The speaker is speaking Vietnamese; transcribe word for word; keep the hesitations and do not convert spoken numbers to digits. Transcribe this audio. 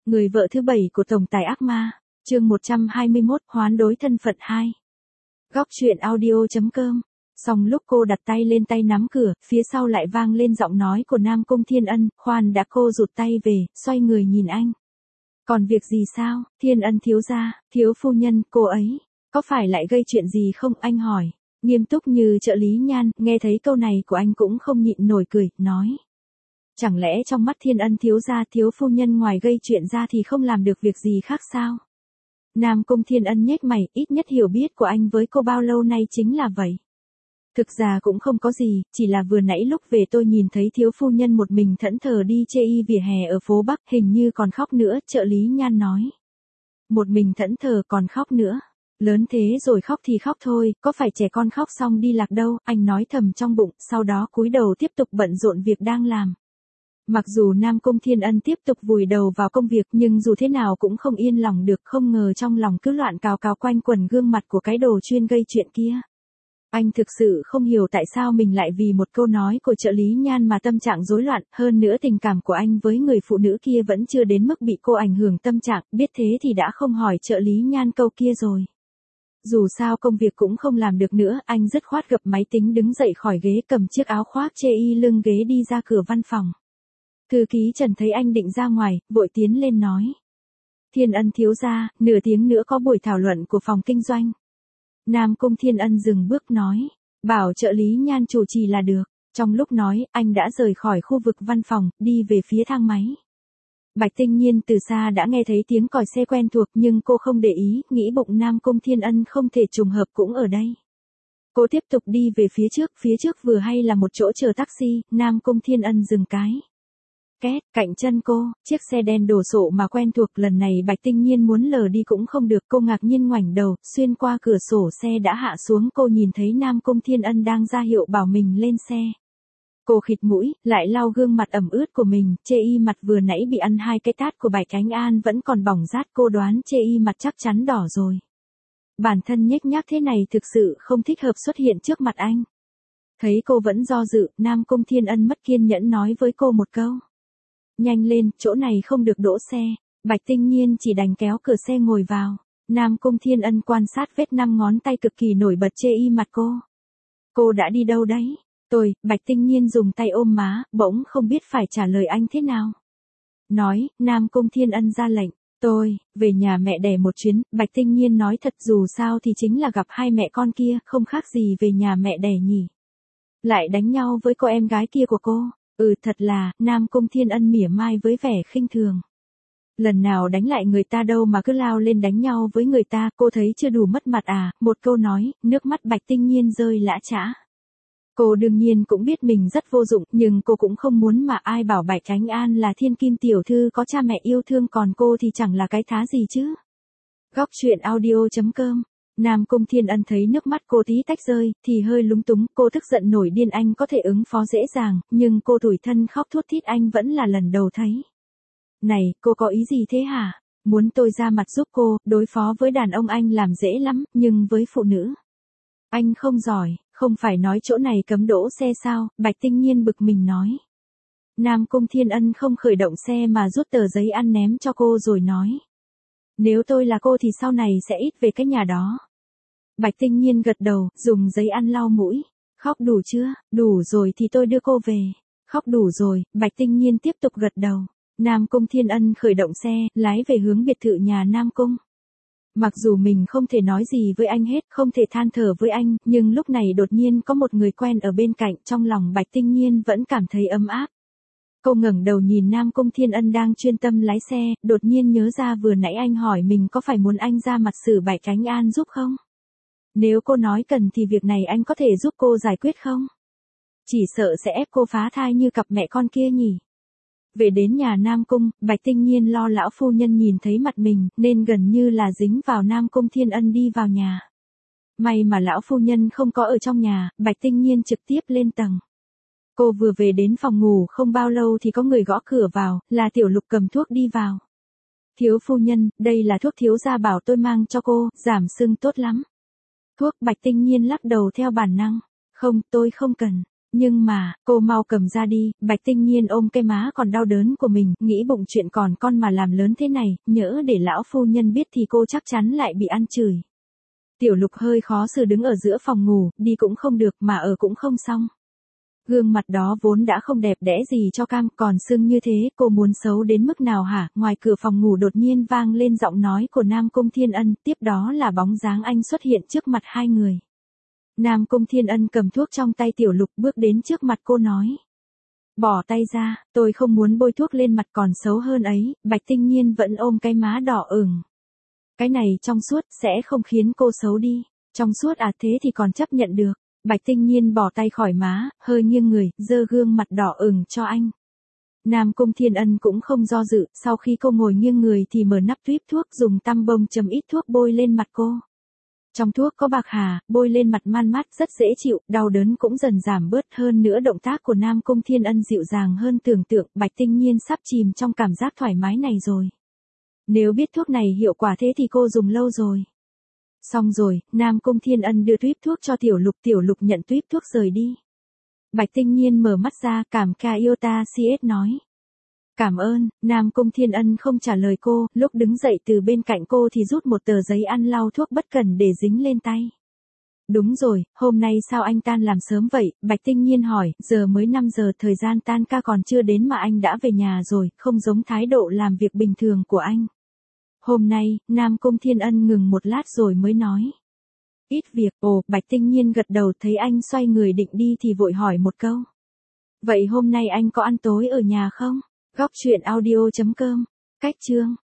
Người vợ thứ bảy của tổng tài ác ma, chương một trăm hai mươi mốt, hoán đối thân phận hai. Góc truyện audio chấm com. Xong lúc cô đặt tay lên tay nắm cửa, phía sau lại vang lên giọng nói của Nam Cung Thiên Ân, khoan đã, cô rụt tay về, xoay người nhìn anh. Còn việc gì sao, Thiên Ân thiếu gia, thiếu phu nhân, cô ấy, có phải lại gây chuyện gì không, anh hỏi, nghiêm túc như trợ lý Nhan, nghe thấy câu này của anh cũng không nhịn nổi cười, nói. Chẳng lẽ trong mắt Thiên Ân thiếu gia thiếu phu nhân ngoài gây chuyện ra thì không làm được việc gì khác sao? Nam Cung Thiên Ân nhếch mày, ít nhất hiểu biết của anh với cô bao lâu nay chính là vậy. Thực ra cũng không có gì, chỉ là vừa nãy lúc về tôi nhìn thấy thiếu phu nhân một mình thẫn thờ đi chê y vỉa hè ở phố Bắc, hình như còn khóc nữa, trợ lý Nhan nói. Một mình thẫn thờ còn khóc nữa. Lớn thế rồi khóc thì khóc thôi, có phải trẻ con khóc xong đi lạc đâu, anh nói thầm trong bụng, sau đó cúi đầu tiếp tục bận rộn việc đang làm. Mặc dù Nam Cung Thiên Ân tiếp tục vùi đầu vào công việc nhưng dù thế nào cũng không yên lòng được, không ngờ trong lòng cứ loạn cào cào quanh quẩn gương mặt của cái đồ chuyên gây chuyện kia. Anh thực sự không hiểu tại sao mình lại vì một câu nói của trợ lý Nhan mà tâm trạng rối loạn, hơn nữa tình cảm của anh với người phụ nữ kia vẫn chưa đến mức bị cô ảnh hưởng tâm trạng, biết thế thì đã không hỏi trợ lý Nhan câu kia rồi. Dù sao công việc cũng không làm được nữa, anh dứt khoát gập máy tính đứng dậy khỏi ghế, cầm chiếc áo khoác chê y lưng ghế đi ra cửa văn phòng. Thư ký Trần thấy anh định ra ngoài, vội tiến lên nói. Thiên Ân thiếu gia, nửa tiếng nữa có buổi thảo luận của phòng kinh doanh. Nam Cung Thiên Ân dừng bước nói, bảo trợ lý Nhan chủ trì là được. Trong lúc nói, anh đã rời khỏi khu vực văn phòng, đi về phía thang máy. Bạch Tinh Nhiên từ xa đã nghe thấy tiếng còi xe quen thuộc nhưng cô không để ý, nghĩ bụng Nam Cung Thiên Ân không thể trùng hợp cũng ở đây. Cô tiếp tục đi về phía trước, phía trước vừa hay là một chỗ chờ taxi, Nam Cung Thiên Ân dừng cái. Két, cạnh chân cô, chiếc xe đen đồ sộ mà quen thuộc, lần này Bạch Tinh Nhiên muốn lờ đi cũng không được, cô ngạc nhiên ngoảnh đầu, xuyên qua cửa sổ xe đã hạ xuống, cô nhìn thấy Nam Cung Thiên Ân đang ra hiệu bảo mình lên xe. Cô khịt mũi, lại lau gương mặt ẩm ướt của mình, chê y mặt vừa nãy bị ăn hai cái tát của Bạch Ánh An vẫn còn bỏng rát, cô đoán chê y mặt chắc chắn đỏ rồi. Bản thân nhếch nhác thế này thực sự không thích hợp xuất hiện trước mặt anh. Thấy cô vẫn do dự, Nam Cung Thiên Ân mất kiên nhẫn nói với cô một câu. Nhanh lên, chỗ này không được đỗ xe. Bạch Tinh Nhiên chỉ đành kéo cửa xe ngồi vào. Nam Cung Thiên Ân quan sát vết năm ngón tay cực kỳ nổi bật chê y mặt cô. Cô đã đi đâu đấy? Tôi, Bạch Tinh Nhiên dùng tay ôm má, bỗng không biết phải trả lời anh thế nào. Nói, Nam Cung Thiên Ân ra lệnh. Tôi, về nhà mẹ đẻ một chuyến, Bạch Tinh Nhiên nói thật, dù sao thì chính là gặp hai mẹ con kia, không khác gì về nhà mẹ đẻ nhỉ. Lại đánh nhau với cô em gái kia của cô. Ừ thật là, Nam Cung Thiên Ân mỉa mai với vẻ khinh thường. Lần nào đánh lại người ta đâu mà cứ lao lên đánh nhau với người ta, cô thấy chưa đủ mất mặt à, một câu nói, nước mắt Bạch Tinh Nhiên rơi lã chã. Cô đương nhiên cũng biết mình rất vô dụng, nhưng cô cũng không muốn mà ai bảo Bạch Ánh An là thiên kim tiểu thư có cha mẹ yêu thương còn cô thì chẳng là cái thá gì chứ. Góc truyện audio chấm com. Nam Cung Thiên Ân thấy nước mắt cô tí tách rơi, thì hơi lúng túng, cô tức giận nổi điên, anh có thể ứng phó dễ dàng, nhưng cô tủi thân khóc thút thít anh vẫn là lần đầu thấy. Này, cô có ý gì thế hả? Muốn tôi ra mặt giúp cô, đối phó với đàn ông anh làm dễ lắm, nhưng với phụ nữ. Anh không giỏi, không phải nói chỗ này cấm đỗ xe sao, Bạch Tinh Nhiên bực mình nói. Nam Cung Thiên Ân không khởi động xe mà rút tờ giấy ăn ném cho cô rồi nói. Nếu tôi là cô thì sau này sẽ ít về cái nhà đó. Bạch Tinh Nhiên gật đầu, dùng giấy ăn lau mũi. Khóc đủ chưa? Đủ rồi thì tôi đưa cô về. Khóc đủ rồi, Bạch Tinh Nhiên tiếp tục gật đầu. Nam Cung Thiên Ân khởi động xe, lái về hướng biệt thự nhà Nam Cung. Mặc dù mình không thể nói gì với anh hết, không thể than thở với anh, nhưng lúc này đột nhiên có một người quen ở bên cạnh, trong lòng Bạch Tinh Nhiên vẫn cảm thấy ấm áp. Cô ngẩng đầu nhìn Nam Cung Thiên Ân đang chuyên tâm lái xe, đột nhiên nhớ ra vừa nãy anh hỏi mình có phải muốn anh ra mặt xử Bạch Ánh An giúp không? Nếu cô nói cần thì việc này anh có thể giúp cô giải quyết không? Chỉ sợ sẽ ép cô phá thai như cặp mẹ con kia nhỉ? Về đến nhà Nam Cung, Bạch Tinh Nhiên lo lão phu nhân nhìn thấy mặt mình, nên gần như là dính vào Nam Cung Thiên Ân đi vào nhà. May mà lão phu nhân không có ở trong nhà, Bạch Tinh Nhiên trực tiếp lên tầng. Cô vừa về đến phòng ngủ không bao lâu thì có người gõ cửa vào, là Tiểu Lục cầm thuốc đi vào. Thiếu phu nhân, đây là thuốc thiếu gia bảo tôi mang cho cô, giảm sưng tốt lắm. Thuốc, Bạch Tinh Nhiên lắc đầu theo bản năng. Không, tôi không cần. Nhưng mà, cô mau cầm ra đi, Bạch Tinh Nhiên ôm cái má còn đau đớn của mình, nghĩ bụng chuyện còn con mà làm lớn thế này, nhỡ để lão phu nhân biết thì cô chắc chắn lại bị ăn chửi. Tiểu Lục hơi khó xử đứng ở giữa phòng ngủ, đi cũng không được mà ở cũng không xong. Gương mặt đó vốn đã không đẹp đẽ gì cho cam, còn sưng như thế, cô muốn xấu đến mức nào hả? Ngoài cửa phòng ngủ đột nhiên vang lên giọng nói của Nam Cung Thiên Ân, tiếp đó là bóng dáng anh xuất hiện trước mặt hai người. Nam Cung Thiên Ân cầm thuốc trong tay Tiểu Lục bước đến trước mặt cô nói. Bỏ tay ra, tôi không muốn bôi thuốc lên mặt còn xấu hơn ấy, Bạch Tinh Nhiên vẫn ôm cái má đỏ ửng. Cái này trong suốt sẽ không khiến cô xấu đi. Trong suốt à, thế thì còn chấp nhận được. Bạch Tinh Nhiên bỏ tay khỏi má, hơi nghiêng người, giơ gương mặt đỏ ửng cho anh. Nam Cung Thiên Ân cũng không do dự, sau khi cô ngồi nghiêng người thì mở nắp tuýp thuốc dùng tăm bông chấm ít thuốc bôi lên mặt cô. Trong thuốc có bạc hà, bôi lên mặt man mát rất dễ chịu, đau đớn cũng dần giảm bớt, hơn nữa động tác của Nam Cung Thiên Ân dịu dàng hơn tưởng tượng, Bạch Tinh Nhiên sắp chìm trong cảm giác thoải mái này rồi. Nếu biết thuốc này hiệu quả thế thì cô dùng lâu rồi. Xong rồi, Nam Cung Thiên Ân đưa tuýp thuốc cho Tiểu Lục, Tiểu Lục nhận tuýp thuốc rời đi. Bạch Tinh Nhiên mở mắt ra, cảm ca yêu ta xê ét nói. Cảm ơn, Nam Cung Thiên Ân không trả lời cô, lúc đứng dậy từ bên cạnh cô thì rút một tờ giấy ăn lau thuốc bất cần để dính lên tay. Đúng rồi, hôm nay sao anh tan làm sớm vậy? Bạch Tinh Nhiên hỏi, giờ mới năm giờ, thời gian tan ca còn chưa đến mà anh đã về nhà rồi, không giống thái độ làm việc bình thường của anh. Hôm nay, Nam Cung Thiên Ân ngừng một lát rồi mới nói. Ít việc, ồ, Bạch Tinh Nhiên gật đầu, thấy anh xoay người định đi thì vội hỏi một câu. Vậy hôm nay anh có ăn tối ở nhà không? Góc truyện audio chấm com, cách chương.